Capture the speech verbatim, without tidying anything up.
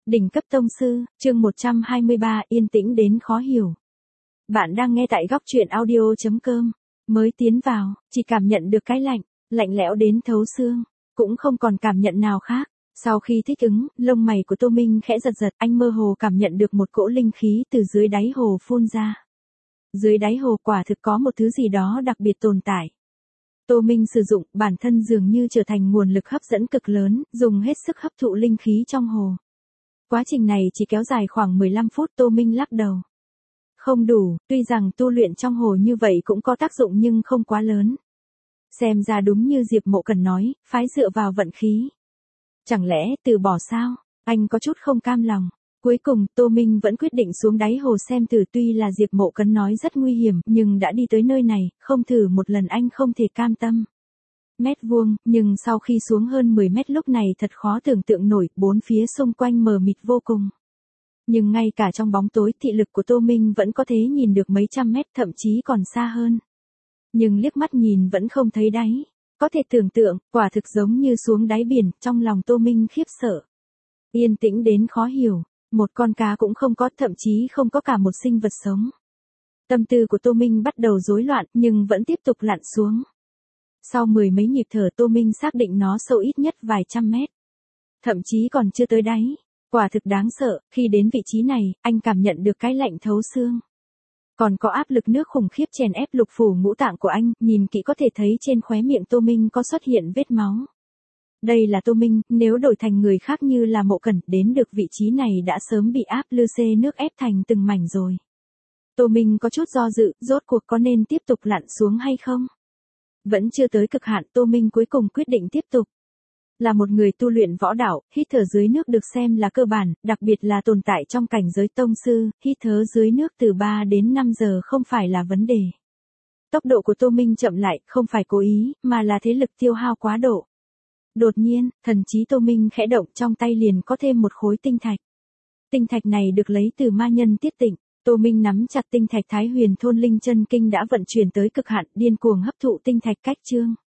Đỉnh cấp tông sư, chương một trăm hai mươi ba, yên tĩnh đến khó hiểu. Bạn đang nghe tại góc truyện audio chấm com. Mới tiến vào, chỉ cảm nhận được cái lạnh, lạnh lẽo đến thấu xương, cũng không còn cảm nhận nào khác. Sau khi thích ứng, lông mày của Tô Minh khẽ giật giật, anh mơ hồ cảm nhận được một cỗ linh khí từ dưới đáy hồ phun ra. Dưới đáy hồ quả thực có một thứ gì đó đặc biệt tồn tại. Tô Minh sử dụng bản thân dường như trở thành nguồn lực hấp dẫn cực lớn, dùng hết sức hấp thụ linh khí trong hồ. Quá trình này chỉ kéo dài khoảng mười lăm phút. Tô Minh lắc đầu. Không đủ, tuy rằng tu luyện trong hồ như vậy cũng có tác dụng nhưng không quá lớn. Xem ra đúng như Diệp Mộ Cần nói, phái dựa vào vận khí. Chẳng lẽ từ bỏ sao? Anh có chút không cam lòng. Cuối cùng, Tô Minh vẫn quyết định xuống đáy hồ xem thử, tuy là Diệp Mộ Cần nói rất nguy hiểm, nhưng đã đi tới nơi này, không thử một lần anh không thể cam tâm. Mét vuông, nhưng sau khi xuống hơn mười mét lúc này thật khó tưởng tượng nổi, bốn phía xung quanh mờ mịt vô cùng. Nhưng ngay cả trong bóng tối, thị lực của Tô Minh vẫn có thể nhìn được mấy trăm mét, thậm chí còn xa hơn. Nhưng liếc mắt nhìn vẫn không thấy đáy. Có thể tưởng tượng, quả thực giống như xuống đáy biển, trong lòng Tô Minh khiếp sợ. Yên tĩnh đến khó hiểu, một con cá cũng không có, thậm chí không có cả một sinh vật sống. Tâm tư của Tô Minh bắt đầu rối loạn, nhưng vẫn tiếp tục lặn xuống. Sau mười mấy nhịp thở, Tô Minh xác định nó sâu ít nhất vài trăm mét. Thậm chí còn chưa tới đáy. Quả thực đáng sợ, khi đến vị trí này, anh cảm nhận được cái lạnh thấu xương. Còn có áp lực nước khủng khiếp chèn ép lục phủ ngũ tạng của anh, nhìn kỹ có thể thấy trên khóe miệng Tô Minh có xuất hiện vết máu. Đây là Tô Minh, nếu đổi thành người khác như là Mộ Cẩn, đến được vị trí này đã sớm bị áp lư xê nước ép thành từng mảnh rồi. Tô Minh có chút do dự, rốt cuộc có nên tiếp tục lặn xuống hay không? Vẫn chưa tới cực hạn, Tô Minh cuối cùng quyết định tiếp tục. Là một người tu luyện võ đạo, hít thở dưới nước được xem là cơ bản, đặc biệt là tồn tại trong cảnh giới tông sư, hít thở dưới nước từ ba đến năm giờ không phải là vấn đề. Tốc độ của Tô Minh chậm lại, không phải cố ý, mà là thế lực tiêu hao quá độ. Đột nhiên, thần trí Tô Minh khẽ động, trong tay liền có thêm một khối tinh thạch. Tinh thạch này được lấy từ ma nhân Tiết Tịnh. Tô Minh nắm chặt tinh thạch, Thái Huyền Thôn Linh Chân Kinh đã vận chuyển tới cực hạn, điên cuồng hấp thụ tinh thạch cách chương.